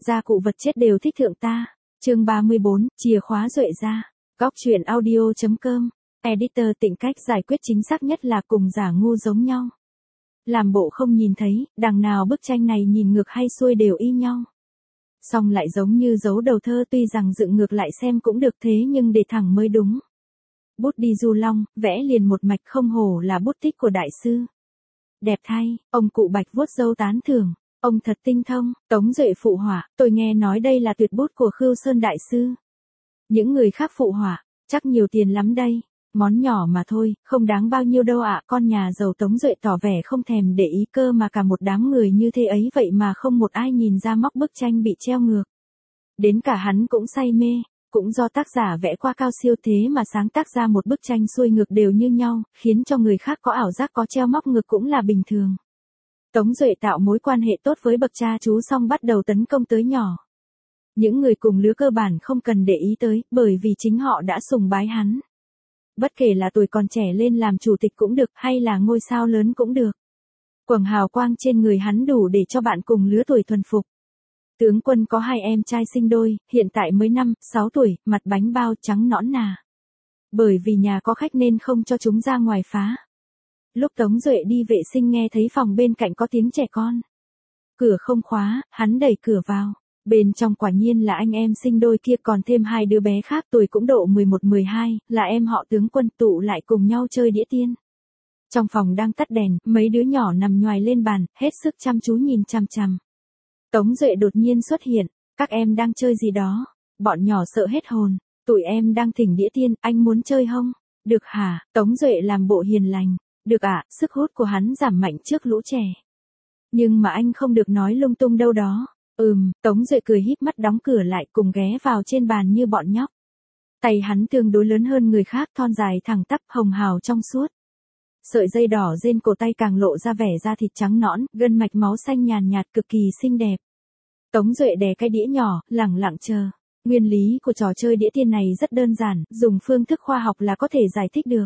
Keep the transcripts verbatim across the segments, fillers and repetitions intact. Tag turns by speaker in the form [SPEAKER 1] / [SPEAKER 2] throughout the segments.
[SPEAKER 1] gia cụ vật chết đều thích thượng ta. Chương ba mươi bốn, chìa khóa duệ ra. Góc truyện audio chấm com. Editor Tịnh cách giải quyết chính xác nhất là cùng giả ngu giống nhau. Làm bộ không nhìn thấy, đằng nào bức tranh này nhìn ngược hay xuôi đều y nhau. Xong lại giống như dấu đầu thơ, tuy rằng dựng ngược lại xem cũng được thế nhưng để thẳng mới đúng. Bút đi du long, vẽ liền một mạch, không hổ là bút tích của đại sư. Đẹp thay, ông cụ Bạch vuốt râu tán thưởng, ông thật tinh thông. Tống Duệ phụ họa, tôi nghe nói đây là tuyệt bút của Khưu Sơn đại sư. Những người khác phụ họa, chắc nhiều tiền lắm đây. Món nhỏ mà thôi, không đáng bao nhiêu đâu ạ. Con nhà giàu Tống Duệ tỏ vẻ không thèm để ý, cơ mà cả một đám người như thế ấy vậy mà không một ai nhìn ra móc bức tranh bị treo ngược. Đến cả hắn cũng say mê, cũng do tác giả vẽ qua cao siêu thế mà sáng tác ra một bức tranh xuôi ngược đều như nhau, khiến cho người khác có ảo giác có treo móc ngược cũng là bình thường. Tống Duệ tạo mối quan hệ tốt với bậc cha chú xong bắt đầu tấn công tới nhỏ. Những người cùng lứa cơ bản không cần để ý tới, bởi vì chính họ đã sùng bái hắn. Bất kể là tuổi còn trẻ lên làm chủ tịch cũng được, hay là ngôi sao lớn cũng được. Quầng hào quang trên người hắn đủ để cho bạn cùng lứa tuổi thuần phục. Tướng Quân có hai em trai sinh đôi, hiện tại mới năm, sáu tuổi, mặt bánh bao trắng nõn nà. Bởi vì nhà có khách nên không cho chúng ra ngoài phá. Lúc Tống Duệ đi vệ sinh nghe thấy phòng bên cạnh có tiếng trẻ con. Cửa không khóa, hắn đẩy cửa vào. Bên trong quả nhiên là anh em sinh đôi kia, còn thêm hai đứa bé khác tuổi cũng độ mười một mười hai, là em họ Tướng Quân, tụ lại cùng nhau chơi đĩa tiên. Trong phòng đang tắt đèn, mấy đứa nhỏ nằm nhoài lên bàn, hết sức chăm chú nhìn chằm chằm. Tống Duệ đột nhiên xuất hiện, các em đang chơi gì đó, bọn nhỏ sợ hết hồn, tụi em đang thỉnh đĩa tiên, anh muốn chơi không? Được hả? Tống Duệ làm bộ hiền lành, được ạ. Sức hút của hắn giảm mạnh trước lũ trẻ. Nhưng mà anh không được nói lung tung đâu đó. Ừm, Tống Duệ cười híp mắt đóng cửa lại, cùng ghé vào trên bàn như bọn nhóc. Tay hắn tương đối lớn hơn người khác, thon dài thẳng tắp, hồng hào trong suốt. Sợi dây đỏ trên cổ tay càng lộ ra vẻ da thịt trắng nõn, gân mạch máu xanh nhàn nhạt cực kỳ xinh đẹp. Tống Duệ đè cái đĩa nhỏ, lẳng lặng chờ. Nguyên lý của trò chơi đĩa tiên này rất đơn giản, dùng phương thức khoa học là có thể giải thích được.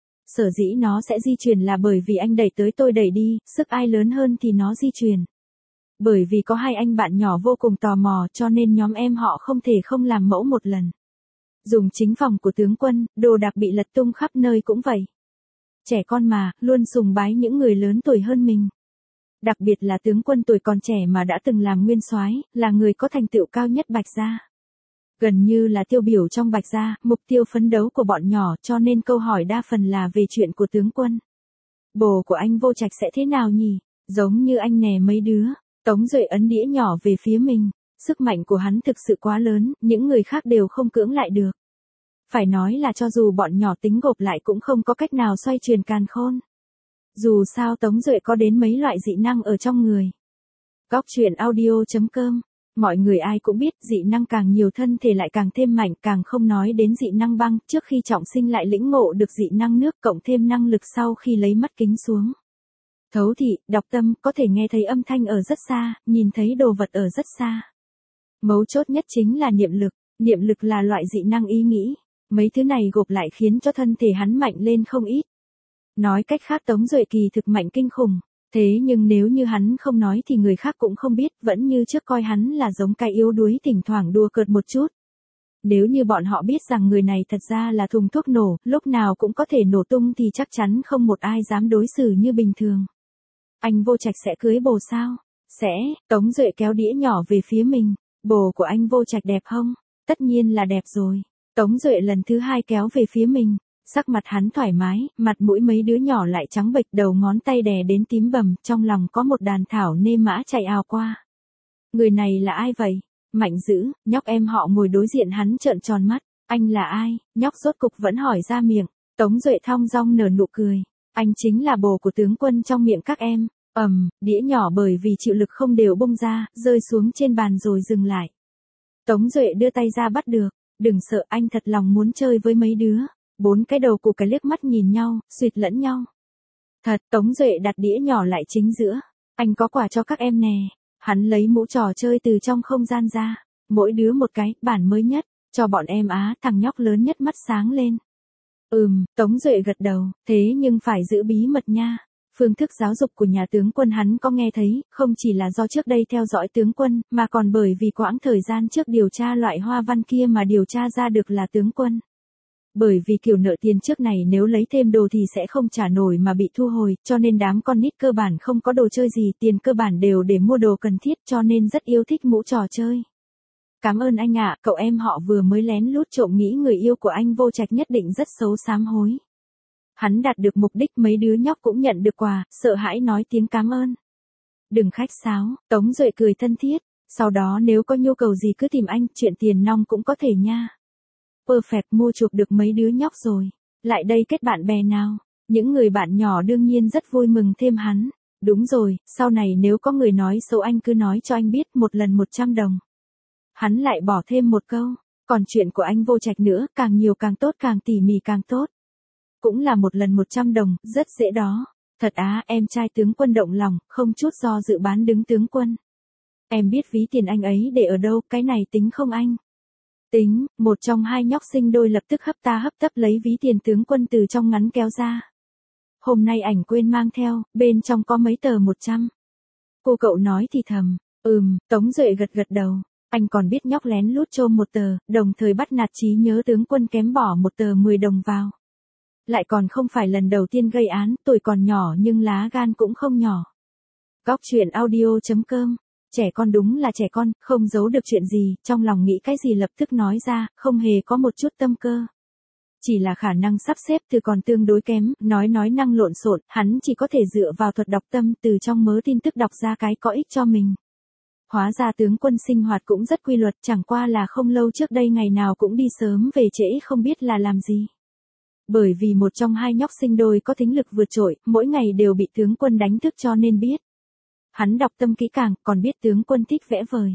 [SPEAKER 1] Sở dĩ nó sẽ di chuyển là bởi vì anh đẩy tới tôi đẩy đi, sức ai lớn hơn thì nó di chuyển. Bởi vì có hai anh bạn nhỏ vô cùng tò mò cho nên nhóm em họ không thể không làm mẫu một lần. Dùng chính phòng của Tướng Quân, đồ đạc bị lật tung khắp nơi cũng vậy. Trẻ con mà, luôn sùng bái những người lớn tuổi hơn mình. Đặc biệt là Tướng Quân tuổi còn trẻ mà đã từng làm nguyên soái, là người có thành tựu cao nhất Bạch Gia. Gần như là tiêu biểu trong Bạch Gia, mục tiêu phấn đấu của bọn nhỏ, cho nên câu hỏi đa phần là về chuyện của Tướng Quân. Bồ của anh Vô Trạch sẽ thế nào nhỉ? Giống như anh nè mấy đứa. Tống Duệ ấn đĩa nhỏ về phía mình. Sức mạnh của hắn thực sự quá lớn, những người khác đều không cưỡng lại được. Phải nói là cho dù bọn nhỏ tính gộp lại cũng không có cách nào xoay truyền càn khôn. Dù sao Tống Duệ có đến mấy loại dị năng ở trong người. Góc truyện audio chấm com. Mọi người ai cũng biết dị năng càng nhiều thân thể lại càng thêm mạnh, càng không nói đến dị năng băng, trước khi trọng sinh lại lĩnh ngộ được dị năng nước, cộng thêm năng lực sau khi lấy mắt kính xuống. Thấu thị, đọc tâm, có thể nghe thấy âm thanh ở rất xa, nhìn thấy đồ vật ở rất xa. Mấu chốt nhất chính là niệm lực, niệm lực là loại dị năng ý nghĩ. Mấy thứ này gộp lại khiến cho thân thể hắn mạnh lên không ít. Nói cách khác Tống Duệ kỳ thực mạnh kinh khủng. Thế nhưng nếu như hắn không nói thì người khác cũng không biết, vẫn như trước coi hắn là giống cái yếu đuối thỉnh thoảng đùa cợt một chút. Nếu như bọn họ biết rằng người này thật ra là thùng thuốc nổ, lúc nào cũng có thể nổ tung thì chắc chắn không một ai dám đối xử như bình thường. Anh Vô Trạch sẽ cưới bồ sao? Sẽ. Tống Duệ kéo đĩa nhỏ về phía mình. Bồ của anh Vô Trạch đẹp không? Tất nhiên là đẹp rồi. Tống Duệ lần thứ hai kéo về phía mình. Sắc mặt hắn thoải mái, mặt mũi mấy đứa nhỏ lại trắng bệch, đầu ngón tay đè đến tím bầm, trong lòng có một đàn thảo nê mã chạy ào qua. Người này là ai vậy? Mạnh dữ, nhóc em họ ngồi đối diện hắn trợn tròn mắt. Anh là ai? Nhóc rốt cục vẫn hỏi ra miệng. Tống Duệ thong dong nở nụ cười. Anh chính là bồ của Tướng Quân trong miệng các em. Ầm, um, đĩa nhỏ bởi vì chịu lực không đều bung ra, rơi xuống trên bàn rồi dừng lại. Tống Duệ đưa tay ra bắt được. Đừng sợ, anh thật lòng muốn chơi với mấy đứa. Bốn cái đầu cụ cái liếc mắt nhìn nhau, suýt lẫn nhau. Thật, Tống Duệ đặt đĩa nhỏ lại chính giữa. Anh có quà cho các em nè. Hắn lấy mũ trò chơi từ trong không gian ra. Mỗi đứa một cái, bản mới nhất. Cho bọn em á, thằng nhóc lớn nhất mắt sáng lên. Ừm, Tống Duệ gật đầu, thế nhưng phải giữ bí mật nha. Phương thức giáo dục của nhà tướng quân hắn có nghe thấy, không chỉ là do trước đây theo dõi tướng quân, mà còn bởi vì quãng thời gian trước điều tra loại hoa văn kia mà điều tra ra được là tướng quân. Bởi vì kiểu nợ tiền trước này nếu lấy thêm đồ thì sẽ không trả nổi mà bị thu hồi, cho nên đám con nít cơ bản không có đồ chơi gì, tiền cơ bản đều để mua đồ cần thiết cho nên rất yêu thích mũ trò chơi. Cảm ơn anh ạ, cậu em họ vừa mới lén lút trộm nghĩ người yêu của anh Vô Trạch nhất định rất xấu sám hối. Hắn đạt được mục đích, mấy đứa nhóc cũng nhận được quà, sợ hãi nói tiếng cảm ơn. Đừng khách sáo, Tống Duệ cười thân thiết, sau đó nếu có nhu cầu gì cứ tìm anh, chuyện tiền nong cũng có thể nha. Perfect, mua chuộc được mấy đứa nhóc rồi. Lại đây kết bạn bè nào. Những người bạn nhỏ đương nhiên rất vui mừng thêm hắn. Đúng rồi, sau này nếu có người nói xấu anh cứ nói cho anh biết, một lần một trăm đồng. Hắn lại bỏ thêm một câu, còn chuyện của anh Vô Trạch nữa, càng nhiều càng tốt, càng tỉ mỉ càng tốt. Cũng là một lần một trăm đồng, rất dễ đó. Thật á, em trai tướng quân động lòng, không chút do dự bán đứng tướng quân. Em biết ví tiền anh ấy để ở đâu, cái này tính không anh? Tính, một trong hai nhóc sinh đôi lập tức hấp ta hấp tấp lấy ví tiền tướng quân từ trong ngắn kéo ra. Hôm nay ảnh quên mang theo, bên trong có mấy tờ một trăm. Cô cậu nói thì thầm, ừm, Tống Duệ gật gật đầu. Anh còn biết nhóc lén lút chôm một tờ, đồng thời bắt nạt trí nhớ tướng quân kém bỏ một tờ mười đồng vào. Lại còn không phải lần đầu tiên gây án, tuổi còn nhỏ nhưng lá gan cũng không nhỏ. Góc chuyện audio chấm com. Trẻ con đúng là trẻ con, không giấu được chuyện gì, trong lòng nghĩ cái gì lập tức nói ra, không hề có một chút tâm cơ. Chỉ là khả năng sắp xếp từ còn tương đối kém, nói nói năng lộn xộn, hắn chỉ có thể dựa vào thuật đọc tâm từ trong mớ tin tức đọc ra cái có ích cho mình. Hóa ra tướng quân sinh hoạt cũng rất quy luật, chẳng qua là không lâu trước đây ngày nào cũng đi sớm về trễ không biết là làm gì. Bởi vì một trong hai nhóc sinh đôi có thính lực vượt trội, mỗi ngày đều bị tướng quân đánh thức cho nên biết. Hắn đọc tâm kỹ càng, còn biết tướng quân thích vẽ vời.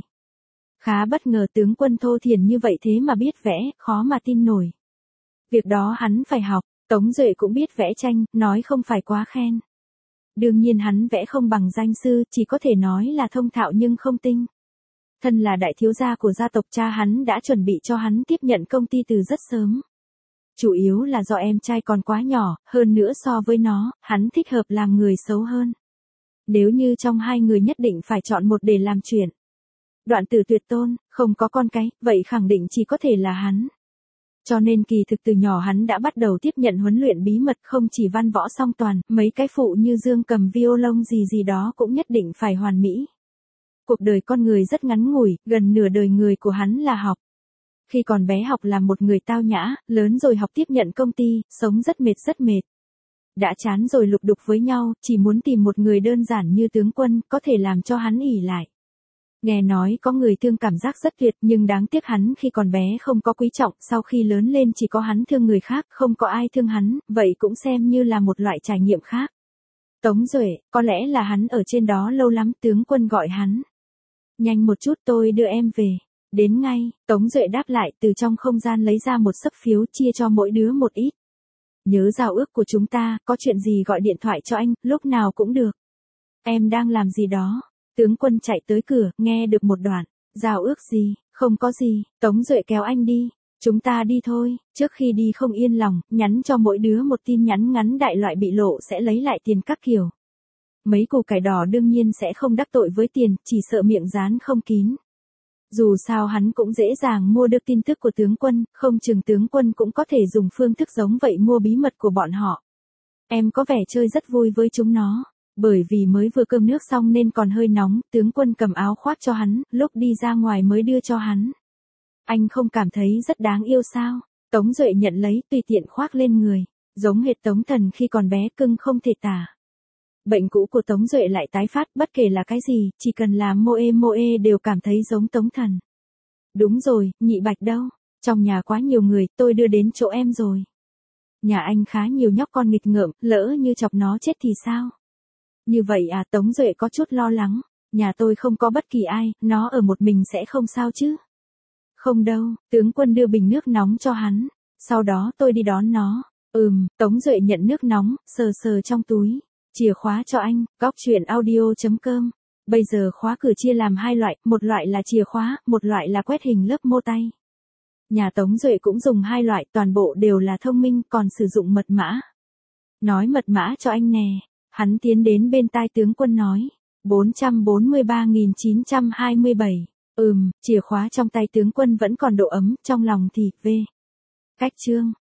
[SPEAKER 1] Khá bất ngờ tướng quân thô thiển như vậy thế mà biết vẽ, khó mà tin nổi. Việc đó hắn phải học, Tống Duệ cũng biết vẽ tranh, nói không phải quá khen. Đương nhiên hắn vẽ không bằng danh sư, chỉ có thể nói là thông thạo nhưng không tinh. Thân là đại thiếu gia của gia tộc, cha hắn đã chuẩn bị cho hắn tiếp nhận công ty từ rất sớm. Chủ yếu là do em trai còn quá nhỏ, hơn nữa so với nó, hắn thích hợp làm người xấu hơn. Nếu như trong hai người nhất định phải chọn một để làm chuyện. Đoạn tử tuyệt tôn, không có con cái, vậy khẳng định chỉ có thể là hắn. Cho nên kỳ thực từ nhỏ hắn đã bắt đầu tiếp nhận huấn luyện bí mật, không chỉ văn võ song toàn, mấy cái phụ như dương cầm violon gì gì đó cũng nhất định phải hoàn mỹ. Cuộc đời con người rất ngắn ngủi, gần nửa đời người của hắn là học. Khi còn bé học làm một người tao nhã, lớn rồi học tiếp nhận công ty, sống rất mệt rất mệt. Đã chán rồi lục đục với nhau, chỉ muốn tìm một người đơn giản như tướng quân, có thể làm cho hắn ỷ lại. Nghe nói có người thương cảm giác rất tuyệt, nhưng đáng tiếc hắn khi còn bé không có quý trọng, sau khi lớn lên chỉ có hắn thương người khác, không có ai thương hắn, vậy cũng xem như là một loại trải nghiệm khác. Tống Duệ, có lẽ là hắn ở trên đó lâu lắm, tướng quân gọi hắn. Nhanh một chút tôi đưa em về. Đến ngay, Tống Duệ đáp lại, từ trong không gian lấy ra một xấp phiếu chia cho mỗi đứa một ít. Nhớ giao ước của chúng ta, có chuyện gì gọi điện thoại cho anh, lúc nào cũng được. Em đang làm gì đó? Tướng quân chạy tới cửa, nghe được một đoạn. Giao ước gì? Không có gì, Tống Duệ kéo anh đi. Chúng ta đi thôi, trước khi đi không yên lòng, nhắn cho mỗi đứa một tin nhắn ngắn đại loại bị lộ sẽ lấy lại tiền các kiểu. Mấy củ cải đỏ đương nhiên sẽ không đắc tội với tiền, chỉ sợ miệng dán không kín. Dù sao hắn cũng dễ dàng mua được tin tức của tướng quân, không chừng tướng quân cũng có thể dùng phương thức giống vậy mua bí mật của bọn họ. Em có vẻ chơi rất vui với chúng nó, bởi vì mới vừa cơm nước xong nên còn hơi nóng, tướng quân cầm áo khoác cho hắn, lúc đi ra ngoài mới đưa cho hắn. Anh không cảm thấy rất đáng yêu sao? Tống Duệ nhận lấy, tùy tiện khoác lên người, giống hệt Tống Thần khi còn bé, cưng không thể tả. Bệnh cũ của Tống Duệ lại tái phát, bất kể là cái gì, chỉ cần là moe moe đều cảm thấy giống Tống Thần. Đúng rồi, nhị bạch đâu? Trong nhà quá nhiều người, tôi đưa đến chỗ em rồi. Nhà anh khá nhiều nhóc con nghịch ngợm, lỡ như chọc nó chết thì sao? Như vậy à, Tống Duệ có chút lo lắng. Nhà tôi không có bất kỳ ai, nó ở một mình sẽ không sao chứ? Không đâu, tướng quân đưa bình nước nóng cho hắn. Sau đó tôi đi đón nó. Ừm, Tống Duệ nhận nước nóng, sờ sờ trong túi. Chìa khóa cho anh, góc chuyện audio chấm com. Bây giờ khóa cửa chia làm hai loại, một loại là chìa khóa, một loại là quét hình lớp mô tay. Nhà Tống Duệ cũng dùng hai loại, toàn bộ đều là thông minh, còn sử dụng mật mã. Nói mật mã cho anh nè. Hắn tiến đến bên tai tướng quân nói. bốn trăm bốn mươi ba nghìn chín trăm hai mươi bảy. Ừm, chìa khóa trong tay tướng quân vẫn còn độ ấm, trong lòng thì, v. Cách chương.